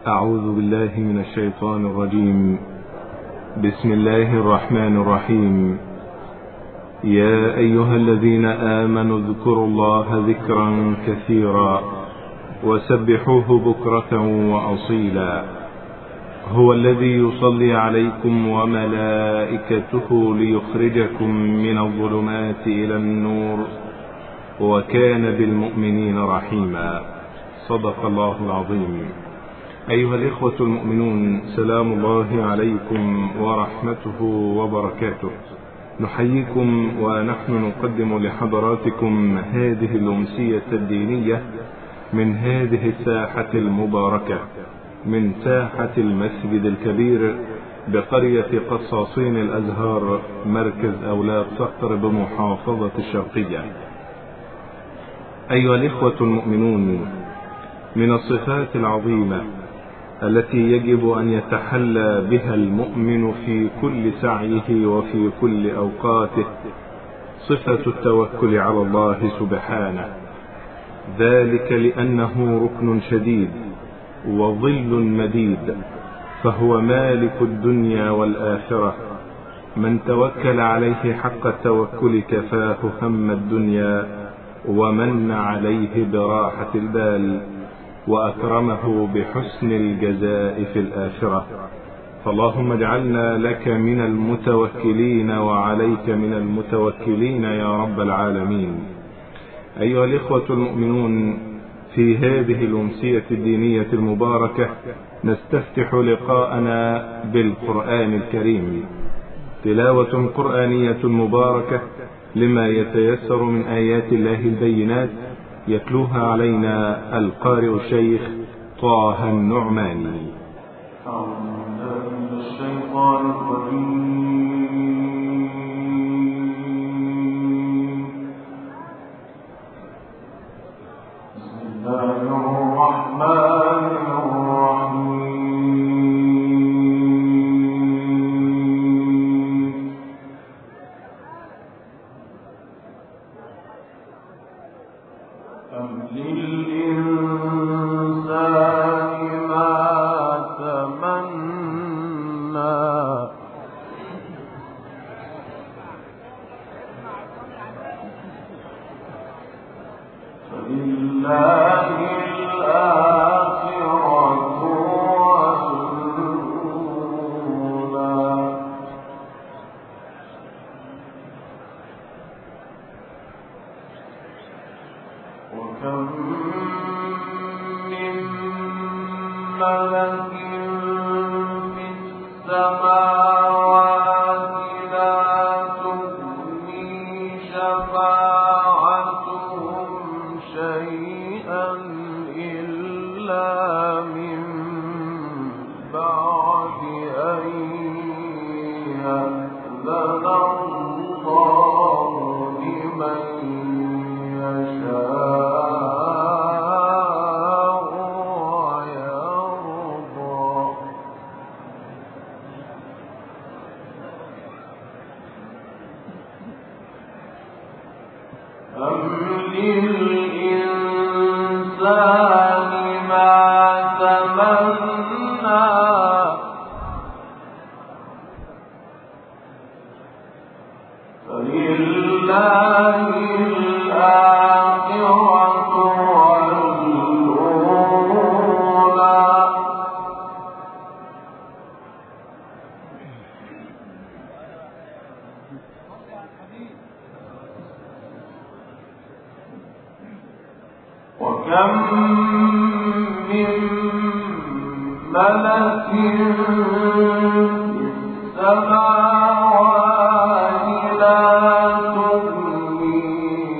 أعوذ بالله من الشيطان الرجيم. بسم الله الرحمن الرحيم. يا أيها الذين آمنوا اذكروا الله ذكرا كثيرا وسبحوه بكرة وأصيلا. هو الذي يصلي عليكم وملائكته ليخرجكم من الظلمات إلى النور وكان بالمؤمنين رحيما. صدق الله العظيم. أيها الإخوة المؤمنون، سلام الله عليكم ورحمته وبركاته. نحييكم ونحن نقدم لحضراتكم هذه الأمسية الدينية من هذه الساحة المباركة، من ساحة المسجد الكبير بقرية قصاصين الأزهار، مركز أولاد صقر بمحافظة الشرقية. أيها الإخوة المؤمنون، من الصفات العظيمة التي يجب أن يتحلى بها المؤمن في كل سعيه وفي كل أوقاته صفة التوكل على الله سبحانه، ذلك لأنه ركن شديد وظل مديد، فهو مالك الدنيا والآخرة. من توكل عليه حق التوكل كفاه هم الدنيا ومن عليه براحة البال وأكرمه بحسن الجزاء في الآخرة. فاللهم اجعلنا لك من المتوكلين وعليك من المتوكلين يا رب العالمين. أيها الإخوة المؤمنون، في هذه الأمسية الدينية المباركة نستفتح لقاءنا بالقرآن الكريم، تلاوة قرآنية مباركة لما يتيسر من آيات الله البينات، يتلوها علينا القارئ الشيخ طه النعماني. بسم الله الرحمن الرحيم. أم للإنسان ما تمنى فلله الآخرة والأولى. وكم من ملك في السماوات لا تغني شفاعتهم شيئا إلا من بعد أن يأذن الله لمن يشاء ويرضى. أم للإنسان ما تمنى فلله الآخرة والأولى. وكم من ملك في السماوات لا تغني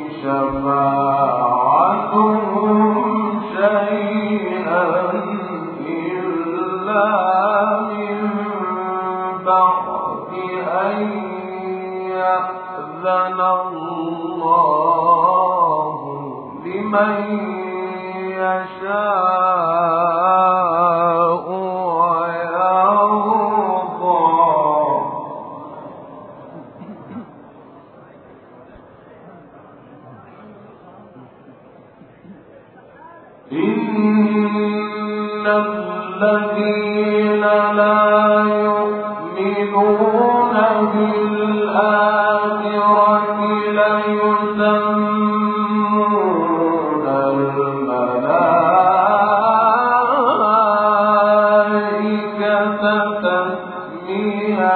شفاعتهم شيئا إلا من بعد أن يأذن الله لمن يشاء ويرضى. إن الذين لا يؤمنون بالآخرة ليسمون الملائكة تسمية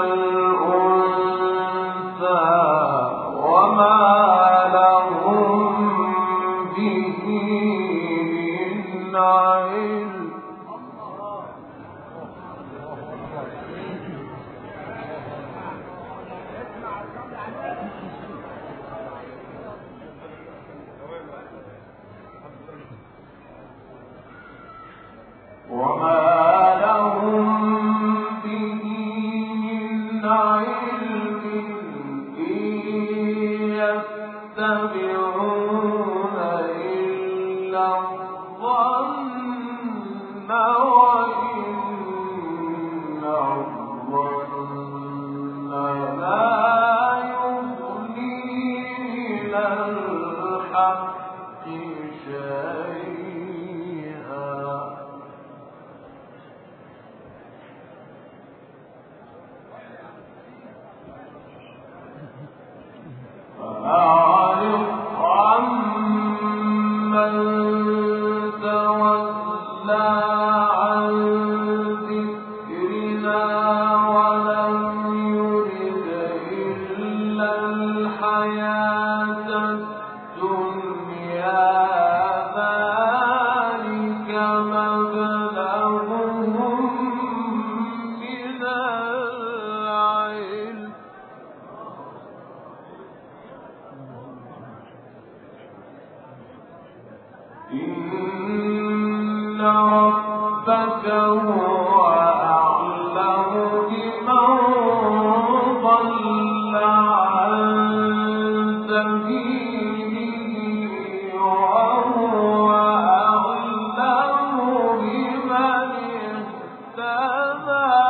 الأنثى وما لهم به من علم. وما لهم به من علم إن يتبعون إلا الظن وإن الظن لا يغني من الحق شيئا. فأعرض عمن تولى عن ذكرنا ولم يرد إلا الحياة الدنيا ذلك مبلغهم من العلم. إن ربك هو أعلم بمن ضل عن سبيله وهو أعلم بمن اهتدى.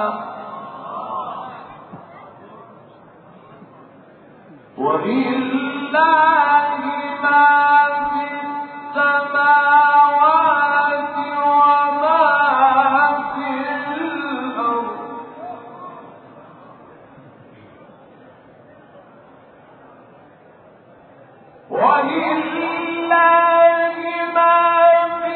ولله ما في السماوات وما في الأرض. ولله ما في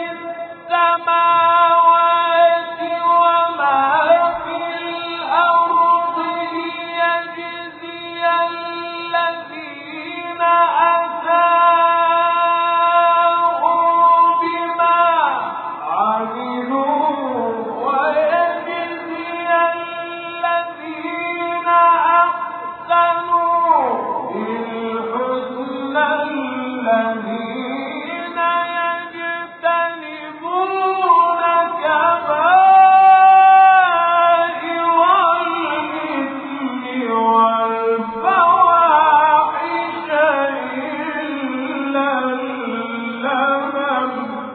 السماوات وما في الأرض ليجزي الذين أساءوا بما عملوا ويجزي الذين أحسنوا بالحسنى الذين يجتنبون كبائر الإثم والفواحش إلا اللمم.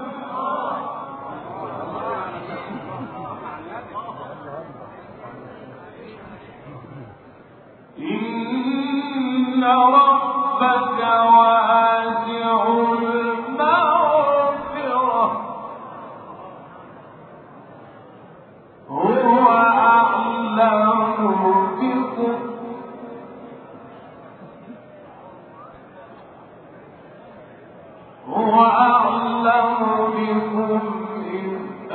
إن ربك واسع المغفرة هو أعلم بكم إذ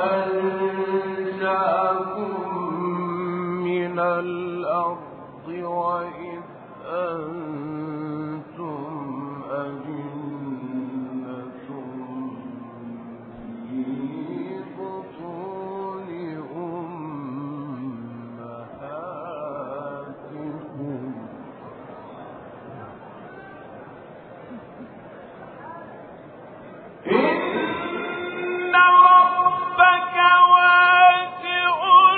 أنشأكم من الأرض وإذ أنتم أجنة في بطون أمهاتكم. إن ربك واسع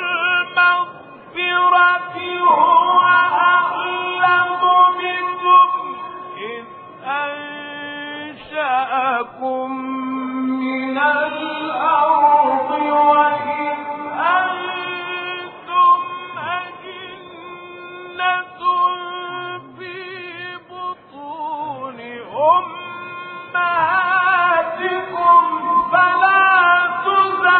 المغفرة هو أعلم بكم إذ أنشأكم من الأرض وإذ أنتم أجنة في بطون أمهاتكم فلا تزكوا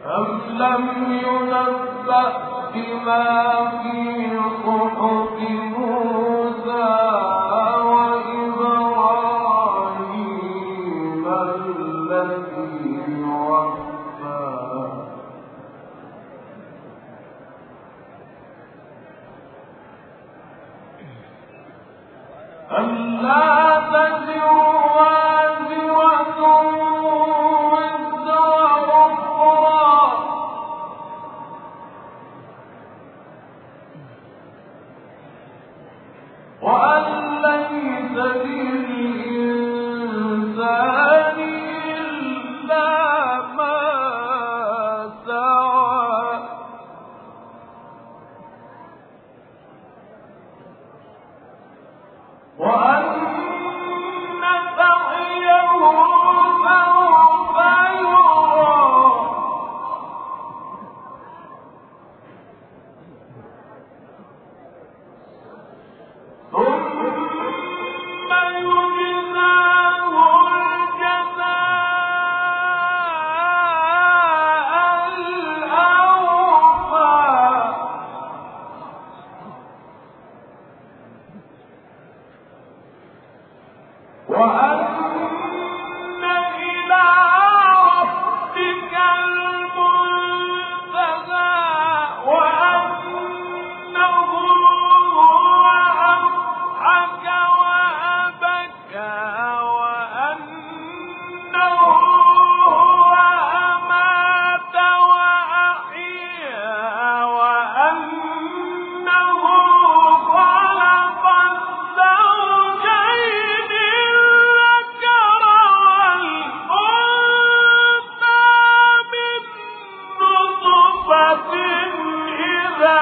أم لم ينبأ بما في صحف موسى وإبراهيم الذي وفى ألا تزر وازرة وزر أخرى وأن ليس للإنسان إلا ما سعى وأن سعيه سوف يرى ثم يجزاه الجزاء الأوفى وأن إلى ربك المنتهى وأنه هو أضحك وأبكى وأنه هو أمات وأحيا وأنه خلق الزوجين الذكر والأنثى من نطفة إذا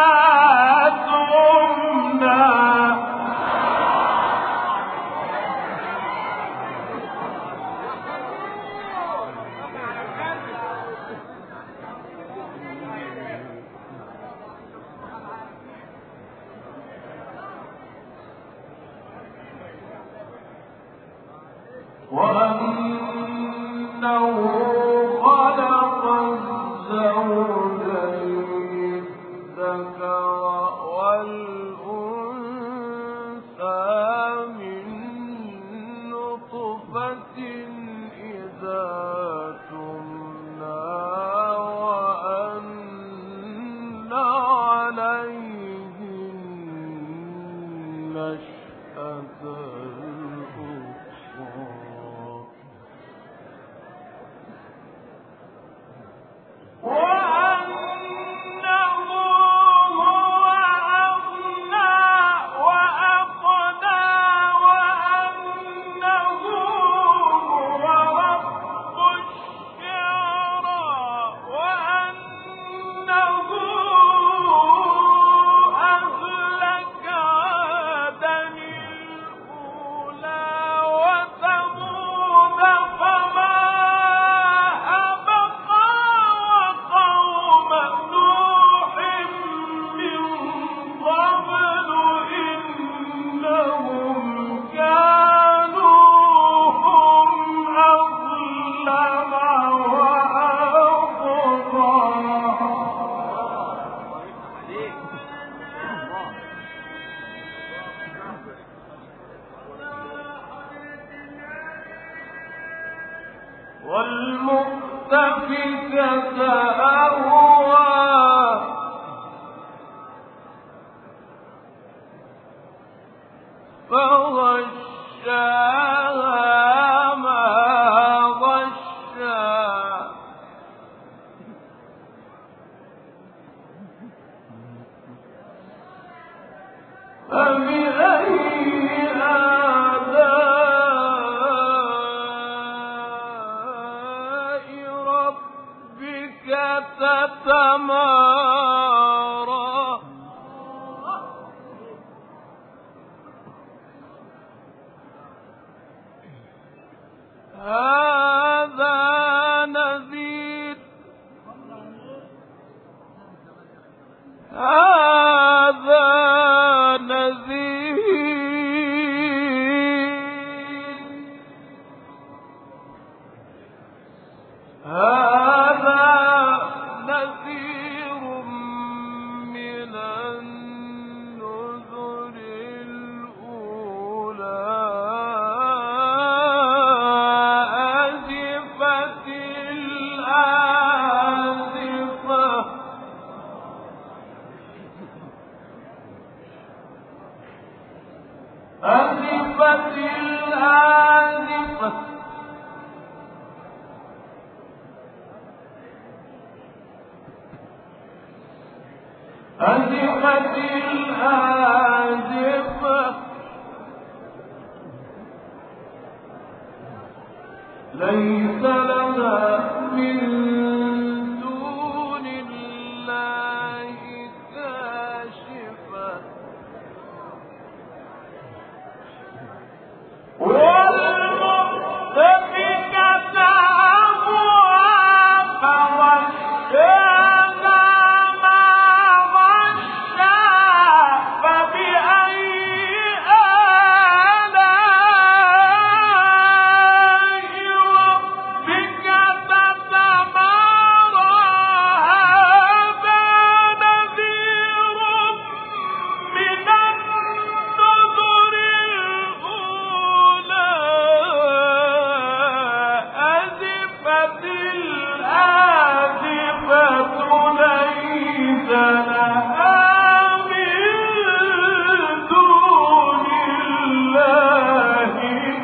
تمنى وأنه خلق الزوجين الذكر والأنثى من نطفة إذا تمنى وأن عليه النشأة وأنه هو أغنى وأقنى وأنه هو رب الشعرى وأنه أهلك عادا الأولى وثمود فما أبقى وقوم نوح من قبل إنهم كانوا هم أظلم وأطغى والمؤتفكة أهوى فغشاها ما غشى فبأي آلاء ربك تتمارى هذا نذير هذا أزفت الآزفة ليس لها من دون الله كاشفة والمؤتفكة أهوى فغشاها ما غشا فبأي آلاء ربك تتمارى هذا نذير من النذر الأولى أزفت الآزفة ليس لها من دون الله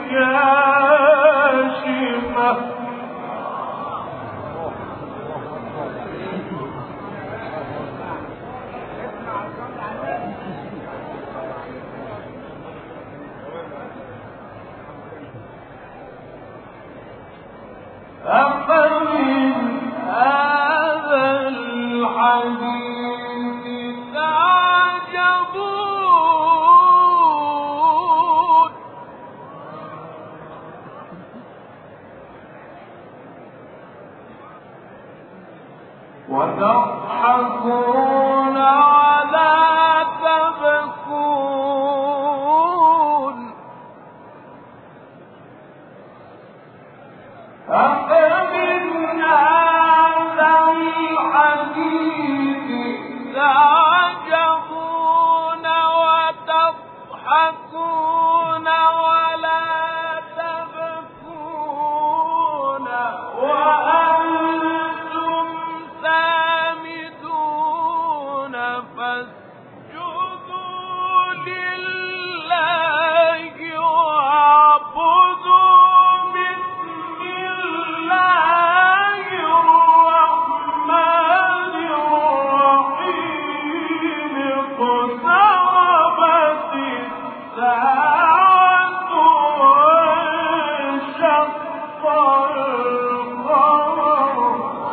كاشفة أفمن هذا الحديث تعجبون وتضحكون ولا تبكون أفمن هذا الحديث تعجبون وتضحكون ولا تبكون وأنتم سامدون فاسجدوا لله واعبدوا بسم الله الرحمن الرحيم اقتربت الساعة وانشق القمر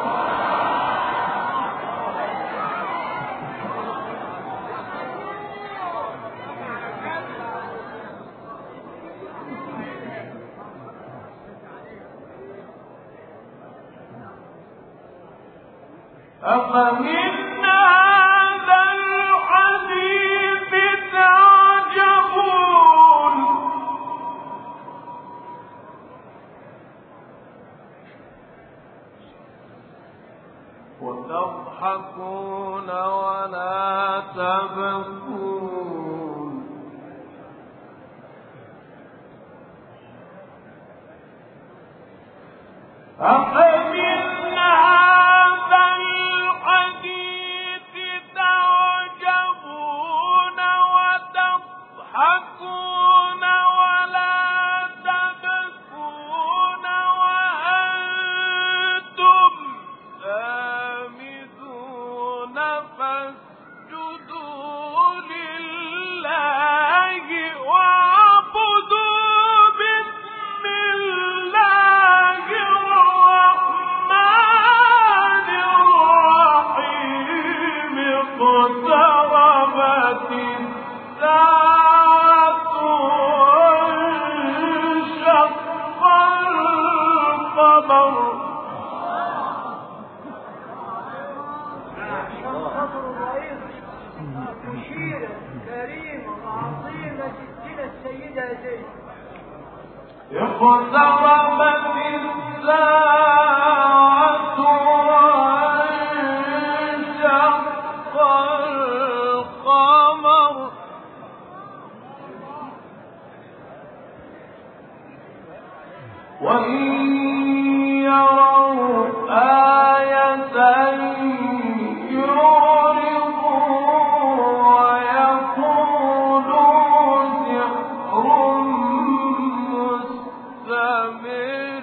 أفمن هذا الحديث تعجبون وتضحكون ولا تبكون أفمن هذا الحديث تعجبون وتضحكون ولا تبكون وأنتم سامدون فاسجدوا لله واعبدوا بسم الله الرحمن الرحيم اقتربت الساعة وانشق القمر خبر الرئيس مشيرة كريمة عظيمة جدنا السيدة زينب اقتربت الساعة وانشق القمر وإن يروا آية يعرضوا ويقولوا سحر مستمر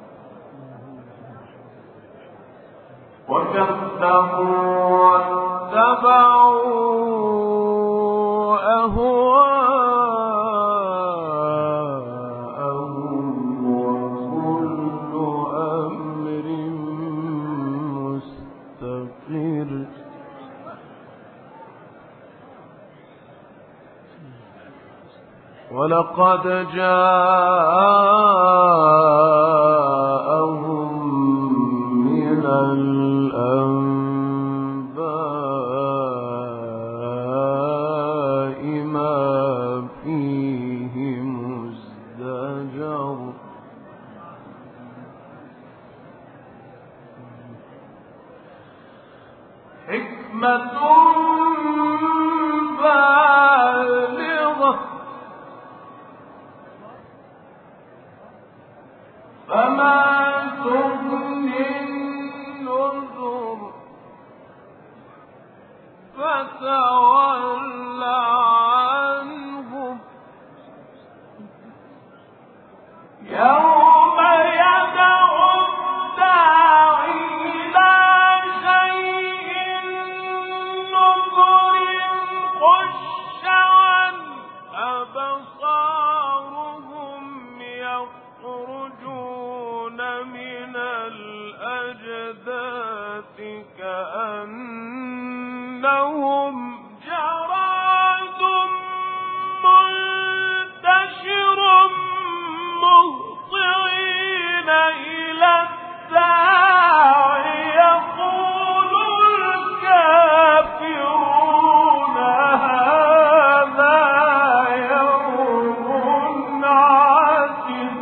وكذبوا واتبعوا أهواءهم وكل أمر مستقر ولقد جاءهم من الأنباء ما فيه مزدجر حكمة بالغة فما تغني النذر فتول عنهم يوم يدعو الداعي إلى شيء نكر خش عن أبصارهم يخرجون من الأجداث كأنهم جراد منتشر مهطعين إلى الداع يقول الكافرون هذا يوم عسر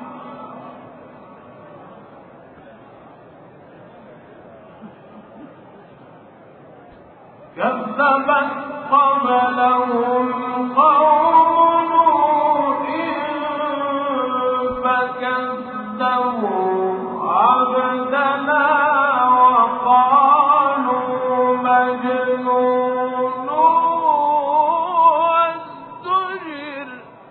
كذبت قبلهم قوم نوح فكذبوا عبدنا وقالوا مجنون وازدجر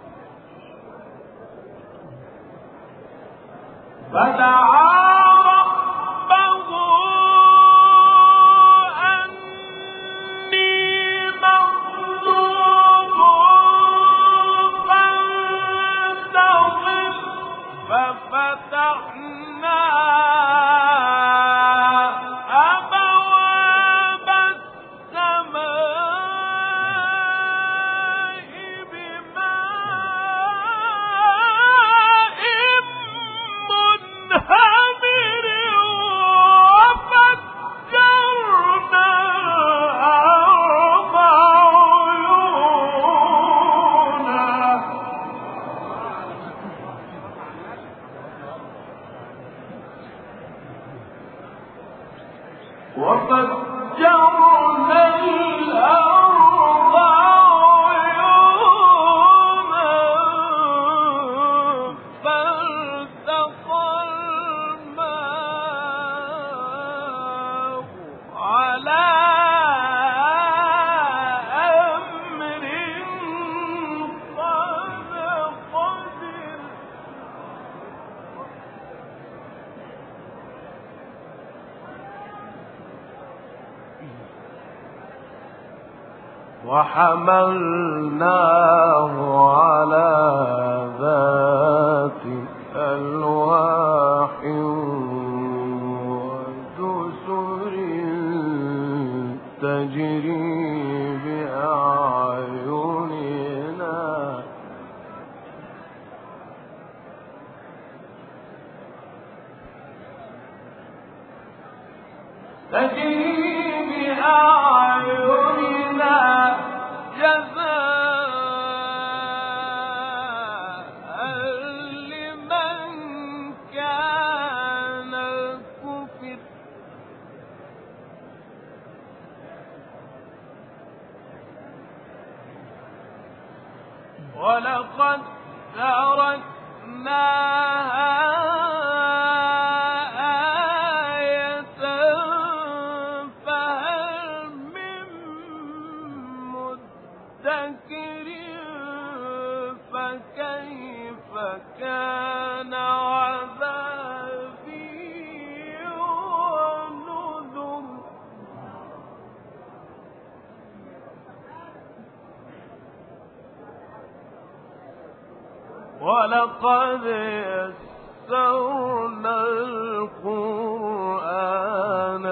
فدعا ففتحنا أبواب السماء بماء منهمر وفجرنا الأرض عيونا وفجرنا الأرض عيونا فالتقى الماء على أمر قد قدر وحملناه على ذات ألواح ودسر تجري بأعيننا جزاء لمن كان كفر ولقد تركناها فكيف كان عذابي ونذر ولقد يسرنا القرآن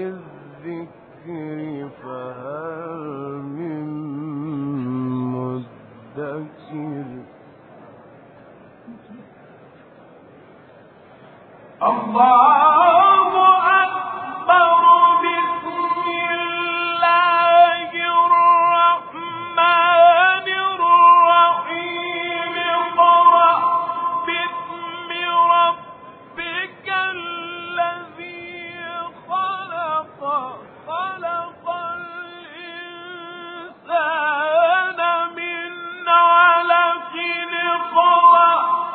للذكر فهل من مدكر الله أكبر بسم الله الرحمن الرحيم اقرأ باسم ربك الذي خلق خلق الإنسان من علق اقرأ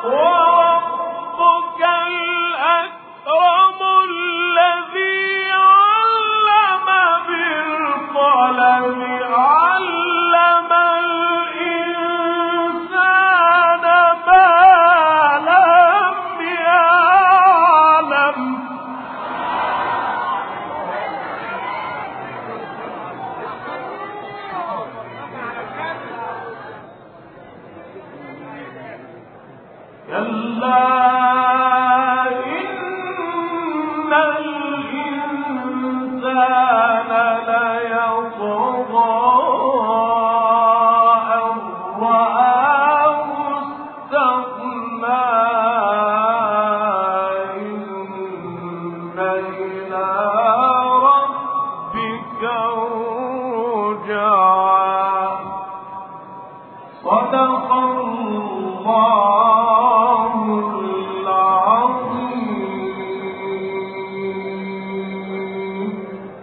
وربك الأكرم الذي علم بالقلم علم الإنسان ما لم يعلم كلا إن الإنسان ليطغى أن رآه استغنى إن إلى ربك الرجعى صدق الله العظيم.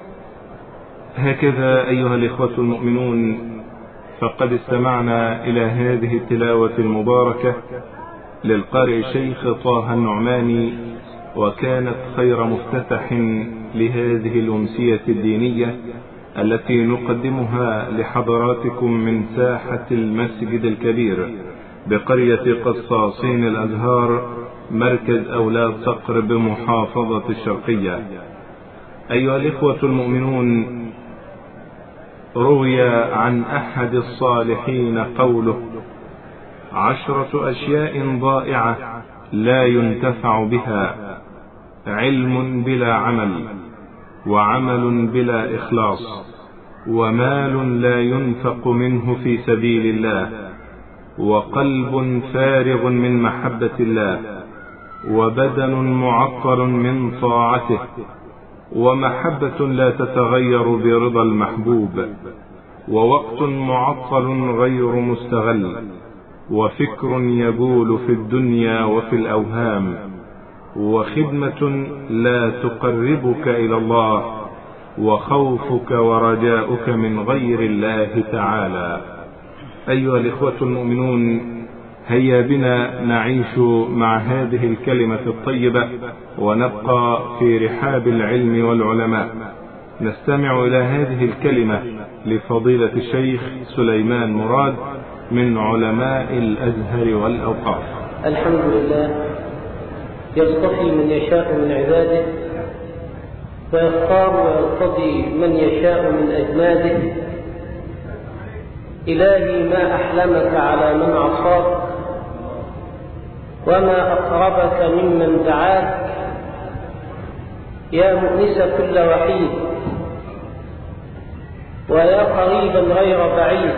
هكذا أيها الإخوة المؤمنون، فقد استمعنا إلى هذه التلاوة المباركة للقارئ الشيخ طه النعماني، وكانت خير مفتتح لهذه الأمسية الدينية التي نقدمها لحضراتكم من ساحة المسجد الكبير بقرية قصاصين الأزهار، مركز أولاد صقر بمحافظة الشرقية. أيها الإخوة المؤمنون، روي عن أحد الصالحين قوله: 10 أشياء ضائعة لا ينتفع بها: علم بلا عمل، وعمل بلا إخلاص، ومال لا ينفق منه في سبيل الله، وقلب فارغ من محبة الله، وبدن معطر من طاعته، ومحبة لا تتغير برضا المحبوب، ووقت معطل غير مستغل، وفكر يبول في الدنيا وفي الأوهام، وخدمة لا تقربك إلى الله، وخوفك ورجاؤك من غير الله تعالى. أيها الإخوة المؤمنون، هيا بنا نعيش مع هذه الكلمة الطيبة ونبقى في رحاب العلم والعلماء. نستمع إلى هذه الكلمة لفضيلة الشيخ سليمان مراد من علماء الأزهر والأوقاف. الحمد لله، يصطفي من يشاء من عباده، ويختار ويرتضي من يشاء من أجناده. إلهي ما أحلمك على من عصاك، وما أقربك ممن دعاك، يا مؤنس كل وحيد، ويا قريبا غير بعيد،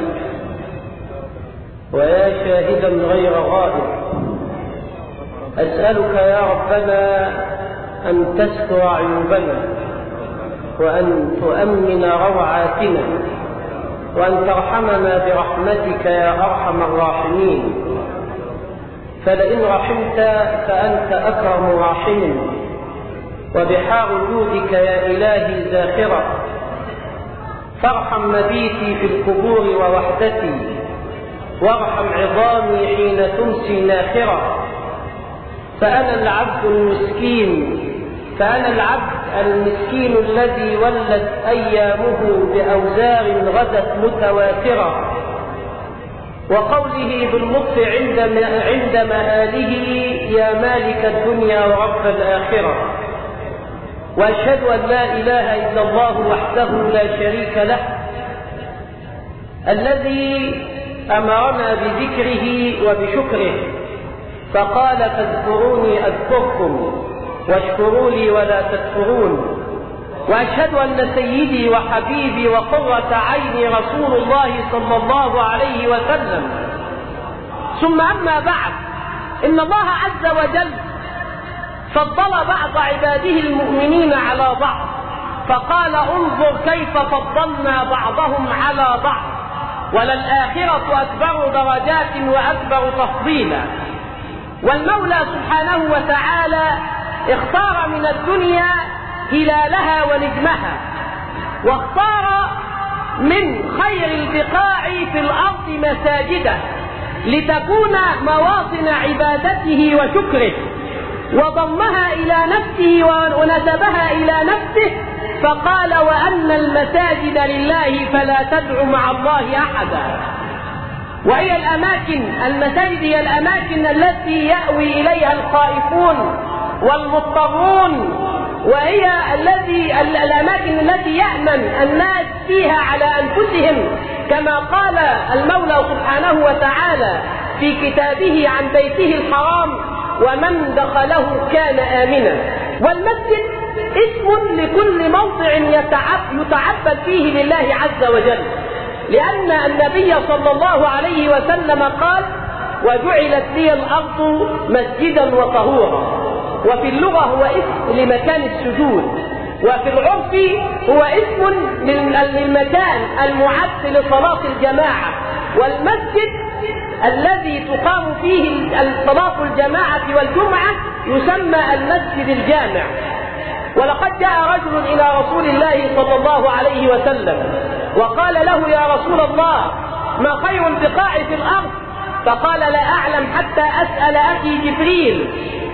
ويا شاهدا غير غائب. أسألك يا ربنا أن تستر عيوبنا، وأن تؤمن روعاتنا، وأن ترحمنا برحمتك يا أرحم الراحمين. فلئن رحمت فأنت أكرم راحم، وبحار جودك يا إلهي زاخرة. فارحم مبيتي في القبور ووحدتي، وارحم عظامي حين تمسي ناخرة. فأنا العبد المسكين الذي ولت أيامه بأوزار غدت متواترة. وقوله باللطف عند مآله: يا مالك الدنيا ورب الآخرة. وأشهد أن لا إله إلا الله وحده لا شريك له، الذي أمرنا بذكره وبشكره، فقال فاذكروني أذكركم واشكروا لي ولا تكفرون. وأشهد أن سيدي وحبيبي وقرة عيني رسول الله صلى الله عليه وسلم. ثم أما بعد، إن الله عز وجل فضل بعض عباده المؤمنين على بعض، فقال انظر كيف فضلنا بعضهم على بعض، وللآخرة أكبر درجات وأكبر تفضيلا. والمولى سبحانه وتعالى اختار من الدنيا هلالها ونجمها، واختار من خير البقاع في الأرض مساجده لتكون مواطن عبادته وشكره، وضمها إلى نفسه ونسبها إلى نفسه، فقال وأن المساجد لله فلا تدعوا مع الله أحدا. وهي المساجد هي الأماكن التي يأوي إليها الخائفون والمضطرون، وهي الأماكن التي يأمن الناس فيها على أنفسهم، كما قال المولى سبحانه وتعالى في كتابه عن بيته الحرام ومن دخله كان آمنا. والمسجد اسم لكل موضع يتعبد فيه لله عز وجل، لأن النبي صلى الله عليه وسلم قال وجعلت لي الأرض مسجدا وطهورا. وفي اللغة هو اسم لمكان السجود، وفي العرف هو اسم للمكان المعد لصلاة الجماعة. والمسجد الذي تقام فيه صلاة الجماعة والجمعة يسمى المسجد الجامع. ولقد جاء رجل إلى رسول الله صلى الله عليه وسلم وقال له يا رسول الله ما خير البقاع في الأرض؟ فقال لا أعلم حتى أسأل أخي جبريل.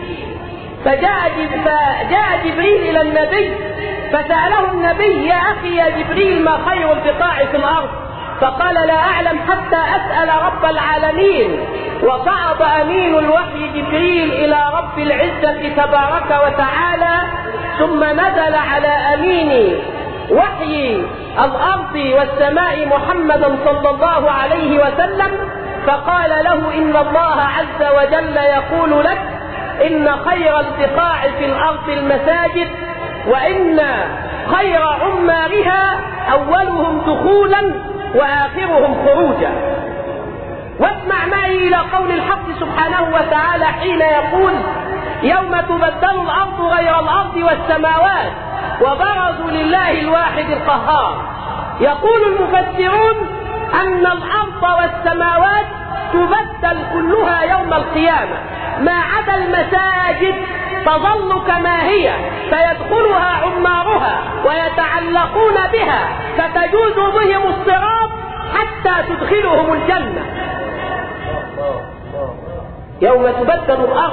فجاء جبريل إلى النبي فسأله النبي يا أخي يا جبريل ما خير البقاع في الأرض؟ فقال لا أعلم حتى أسأل رب العالمين. وصعد أمين الوحي جبريل إلى رب العزة تبارك وتعالى، ثم نزل على أمين وحي الأرض والسماء محمدا صلى الله عليه وسلم، فقال له إن الله عز وجل يقول لك إن خير البقاع في الأرض المساجد، وإن خير عمارها أولهم دخولا وآخرهم خروجا. واسمع معي إلى قول الحق سبحانه وتعالى حين يقول يوم تبدل الأرض غير الأرض والسماوات وبرزوا لله الواحد القهار. يقول المفسرون أن الأرض والسماوات تبدل كلها يوم القيامة، ما عدا المساجد تظل كما هي، فيدخلها عمارها ويتعلقون بها فتجوز بهم الصراط حتى تدخلهم الجنة. يوم تبدل الأرض.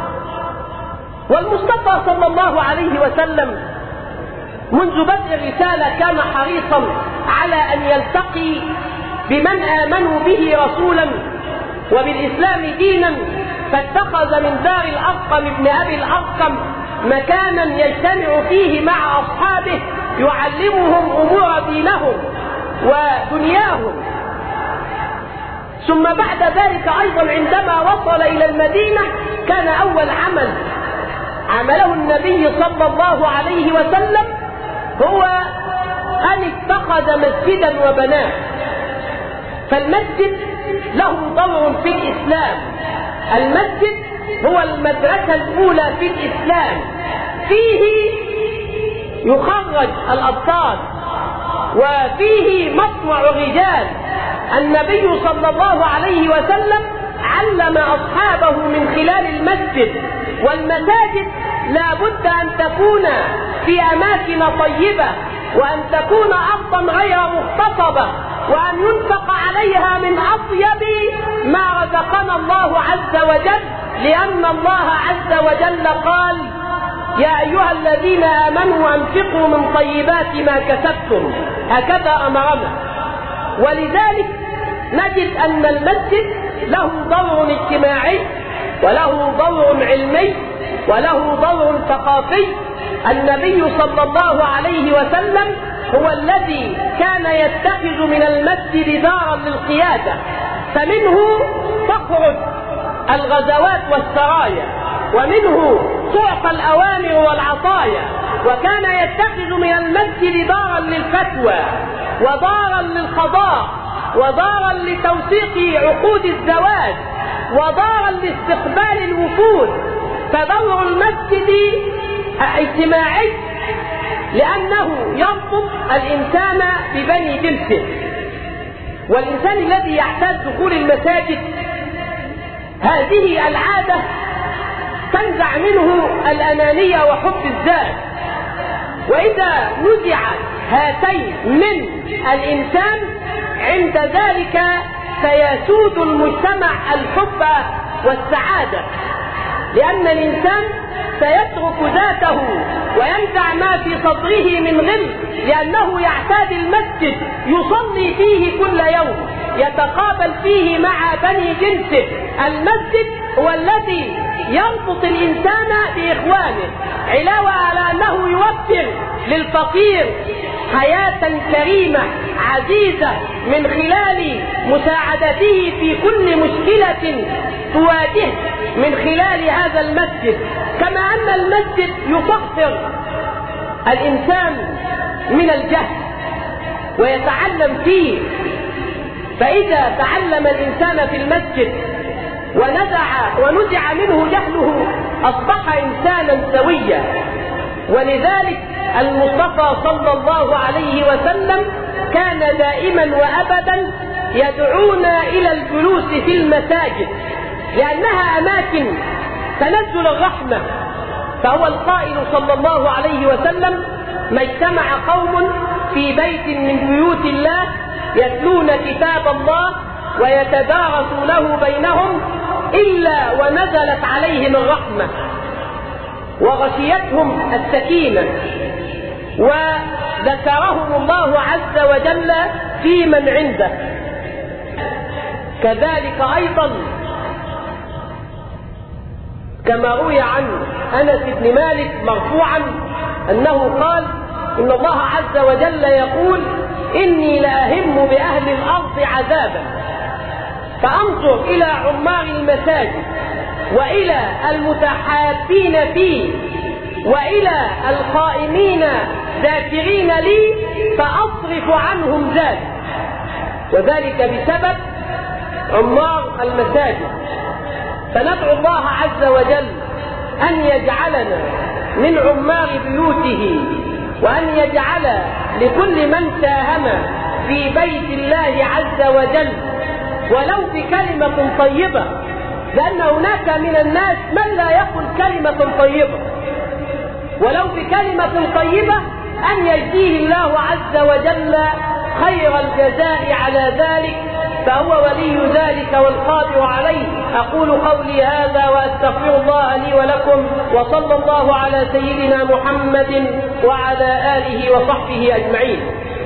والمصطفى صلى الله عليه وسلم منذ بدء الرسالة كان حريصا على أن يلتقي بمن آمنوا به رسولا وبالإسلام دينا، فاتخذ من دار الأرقم ابن أبي الأرقم مكانا يجتمع فيه مع أصحابه يعلمهم أمور دينهم ودنياهم. ثم بعد ذلك أيضا عندما وصل إلى المدينة كان أول عمل عمله النبي صلى الله عليه وسلم هو أن اتخذ مسجدا وبناه. فالمسجد له دور في الإسلام. المسجد هو المدرسة الأولى في الإسلام، فيه يخرج الأبطال وفيه مصنع الرجال. النبي صلى الله عليه وسلم علم أصحابه من خلال المسجد. والمساجد لا بد أن تكون في أماكن طيبة، وأن تكون أرضا غير مغتصبة، وأن ينفق عليها من أطيب ما رزقنا الله عز وجل، لأن الله عز وجل قال يا أيها الذين آمنوا أنفقوا من طيبات ما كسبتم، هكذا أمرنا. ولذلك نجد أن المسجد له دور اجتماعي وله دور علمي وله دور ثقافي. النبي صلى الله عليه وسلم هو الذي كان يتخذ من المسجد دارا للقيادة، فمنه تخرج الغزوات والسرايا، ومنه تعطى الأوامر والعطايا، وكان يتخذ من المسجد دارا للفتوى ودارا للقضاء ودارا لتوثيق عقود الزواج ودارا لاستقبال الوفود. فدور المسجد اجتماعي لأنه يربط الإنسان ببني جنسه، والإنسان الذي يحتاج دخول المساجد هذه العادة تنزع منه الأنانية وحب الذات، وإذا نزع هاتين من الإنسان عند ذلك سيسود المجتمع الحب والسعادة، لأن الإنسان سيترك ذاته وينزع ما في صدره من غل، لأنه يعتاد المسجد يصلي فيه كل يوم، يتقابل فيه مع بني جنسه. المسجد هو الذي يربط الإنسان بإخوانه، علاوة على أنه يوفر للفقير حياة كريمة عزيزة من خلال مساعدته في كل مشكلة تواجهه من خلال هذا المسجد. كما أن المسجد يطهر الإنسان من الجهل ويتعلم فيه، فإذا تعلم الإنسان في المسجد ونزع منه جهله أصبح إنسانا سويا. ولذلك المصطفى صلى الله عليه وسلم كان دائما وأبدا يدعونا إلى الجلوس في المساجد، لأنها أماكن تنزل الرحمة. فهو القائل صلى الله عليه وسلم: ما اجتمع قوم في بيت من بيوت الله يتلون كتاب الله ويتدارسونه بينهم إلا ونزلت عليهم الرحمة وغشيتهم السكينة وذكرهم الله عز وجل في من عنده. كذلك أيضا كما روي عن أنس بن مالك مرفوعا أنه قال: إن الله عز وجل يقول: إني لأهم بأهل الأرض عذابا، فأنظر إلى عمار المساجد وإلى المتحابين فيه وإلى القائمين ذاكرين لي فأصرف عنهم ذلك، وذلك بسبب عمار المساجد. فندعو الله عز وجل أن يجعلنا من عمار بيوته، وأن يجعل لكل من ساهم في بيت الله عز وجل ولو بكلمة طيبة، لأن هناك من الناس من لا يقول كلمة طيبة، ولو بكلمة طيبة أن يجزيه الله عز وجل خير الجزاء على ذلك، فهو ولي ذلك والقادر عليه. أقول قولي هذا وأستغفر الله لي ولكم، وصلى الله على سيدنا محمد وعلى آله وصحبه أجمعين.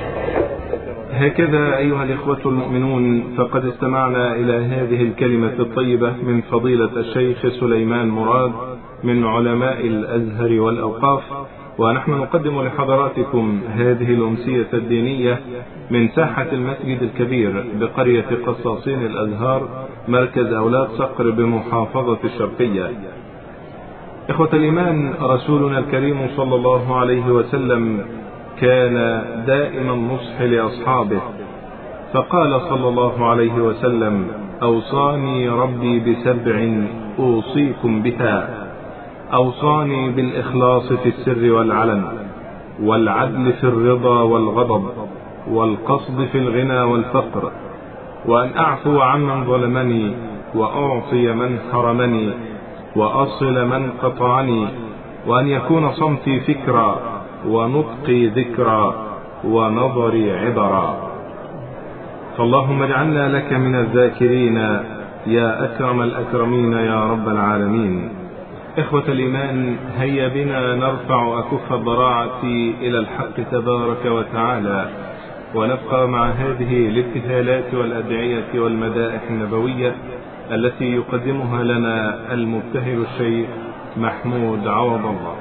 هكذا أيها الإخوة المؤمنون، فقد استمعنا إلى هذه الكلمة الطيبة من فضيلة الشيخ سليمان مراد من علماء الأزهر والأوقاف، ونحن نقدم لحضراتكم هذه الأمسية الدينية من ساحة المسجد الكبير بقرية قصاصين الأزهار، مركز أولاد صقر بمحافظة الشرقية. إخوة الإيمان، رسولنا الكريم صلى الله عليه وسلم كان دائم النصح لأصحابه، فقال صلى الله عليه وسلم: أوصاني ربي بسبع أوصيكم بها، أوصاني بالإخلاص في السر والعلن، والعدل في الرضا والغضب، والقصد في الغنى والفقر، وأن أعفو عمن ظلمني، وأعطي من حرمني، وأصل من قطعني، وأن يكون صمتي فكرا، ونطقي ذكرا، ونظري عبرا. فاللهم اجعلنا لك من الذاكرين يا أكرم الأكرمين يا رب العالمين. إخوة الإيمان، هيا بنا نرفع أكف الضراعة إلى الحق تبارك وتعالى، ونبقى مع هذه الابتهالات والأدعية والمدائح النبوية التي يقدمها لنا المبتهل الشيخ محمود عوض الله.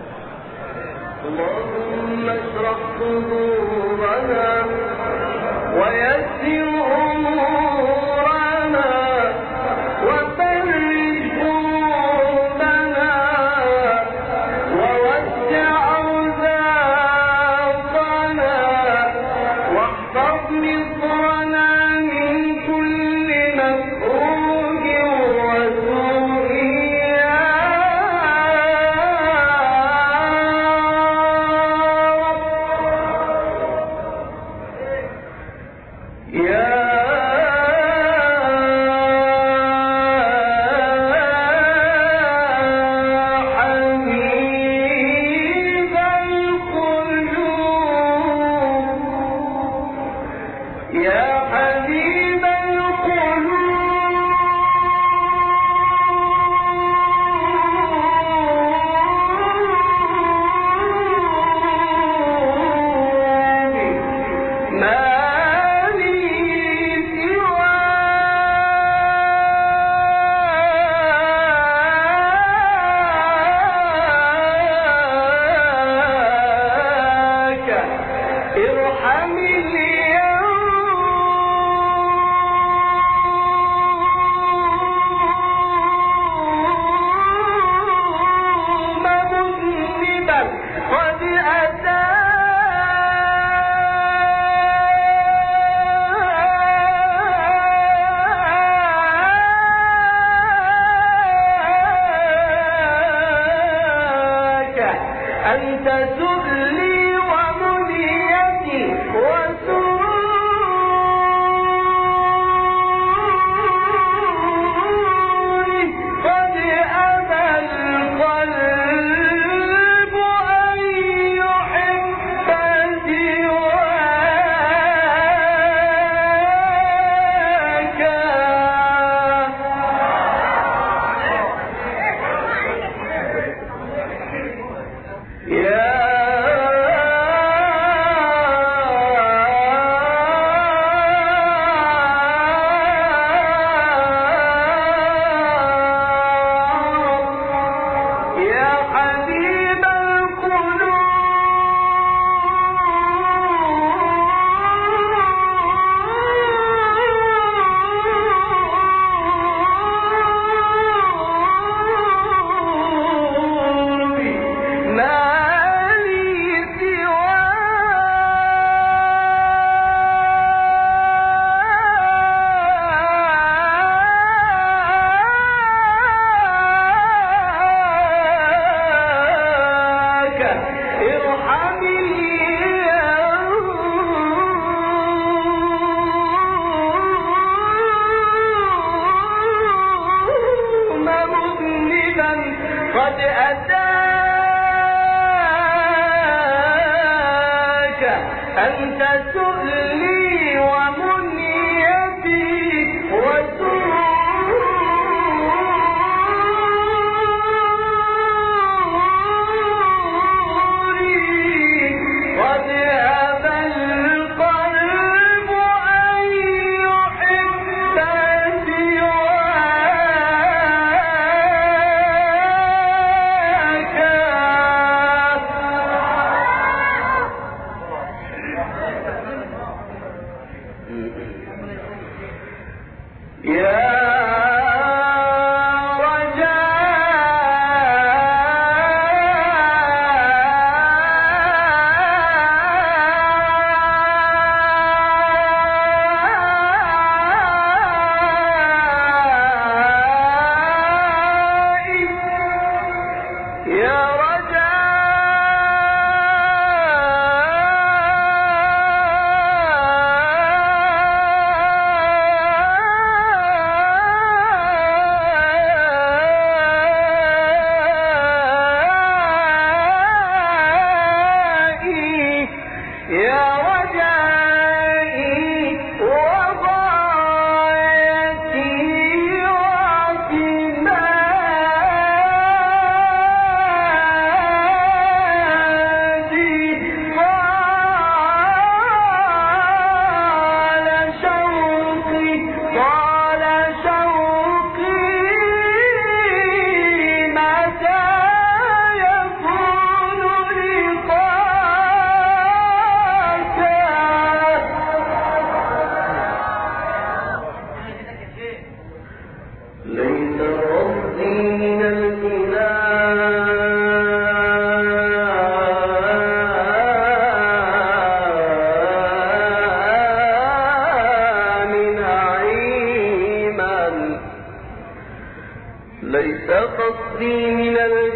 اللهم اشرح صدورنا ويسر أمورنا وفرج ارحم اليوم مذنبا قد أتاك أنت سؤلي ومنيتي وسروري قد أبى القلب أن يحب سواك يا حبيب القلوب ما لي سواك ارحم اليوم مذنبا قد أتاك أنت سؤلي ومنيتي وسروري قد أبى القلب أن يحب سواك يا ليس قصدي من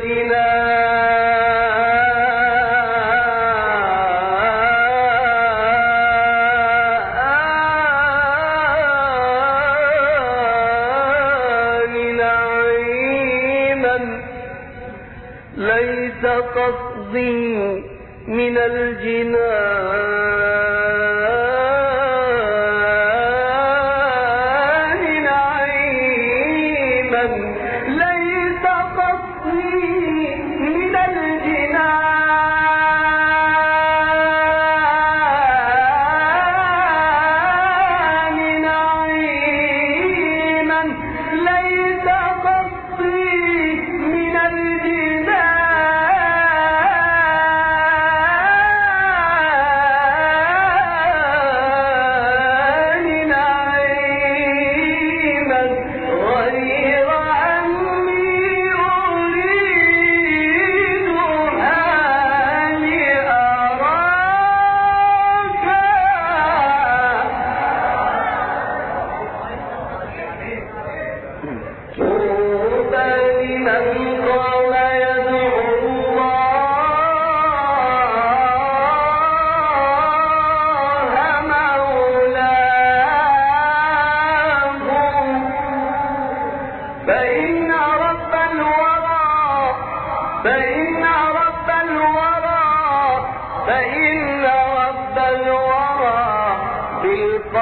الجنان نعيما ليس قصدي من الجنان نعيما ليس قصدي من الجنان نعيما ليس قصدي من الجنان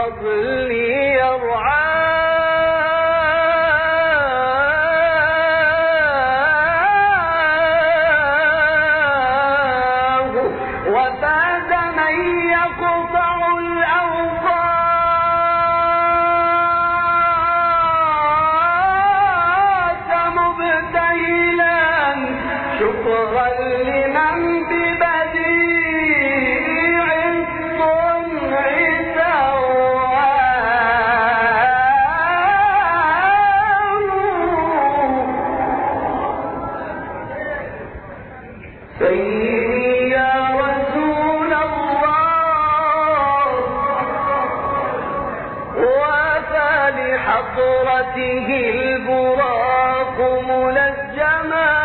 النضل يرعاه وفاز من يقطع الأوقات مبتهلا شكرا لمن ببديع الصنع سواه سيدي يا رسول الله وافى لحضرته البراق منجما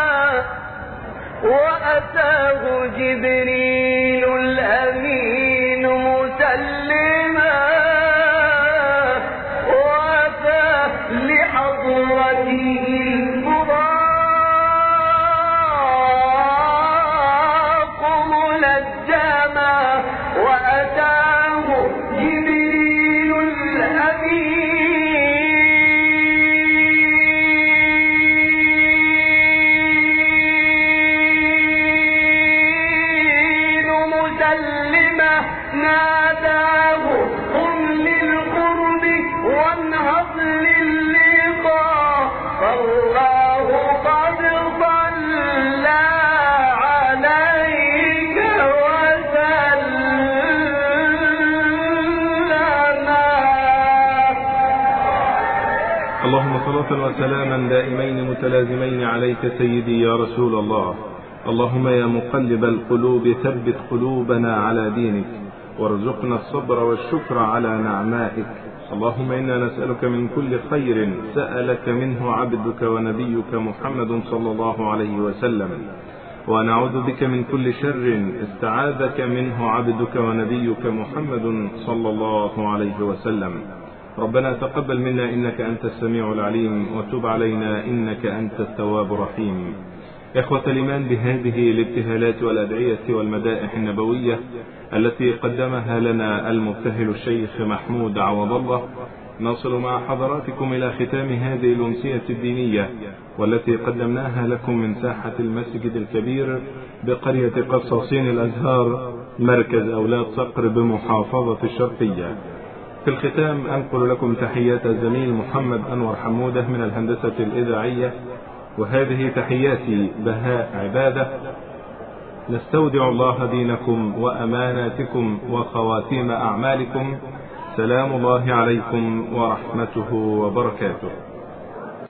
وأتاه جبريل الأمين مسلما وأتى لحضرته البراق منجما وأتاه جبريل الأمين مسلمة ناداه قم للقرب وانهض للقاء فالله قد صلى عليك وسلم اللهم صلاة وسلاما دائمين متلازمين عليك سيدي يا رسول الله. اللهم يا مقلب القلوب ثبت قلوبنا على دينك وارزقنا الصبر والشكر على نعمائك. اللهم إنا نسألك من كل خير سألك منه عبدك ونبيك محمد صلى الله عليه وسلم، ونعوذ بك من كل شر استعاذك منه عبدك ونبيك محمد صلى الله عليه وسلم. ربنا تقبل منا إنك أنت السميع العليم وتب علينا إنك أنت التواب الرحيم. إخوة الإيمان، بهذه الابتهالات والأدعية والمدائح النبوية التي قدمها لنا المبتهل الشيخ محمود عوض الله، نصل مع حضراتكم إلى ختام هذه الأمسية الدينية والتي قدمناها لكم من ساحة المسجد الكبير بقرية قصاصين الأزهار مركز أولاد صقر بمحافظة الشرقية. في الختام أنقل لكم تحيات الزميل محمد أنور حمودة من الهندسة الإذاعية، وهذه تحياتي بهاء عبادة. نستودع الله دينكم وأماناتكم وخواتيم أعمالكم. سلام الله عليكم ورحمته وبركاته.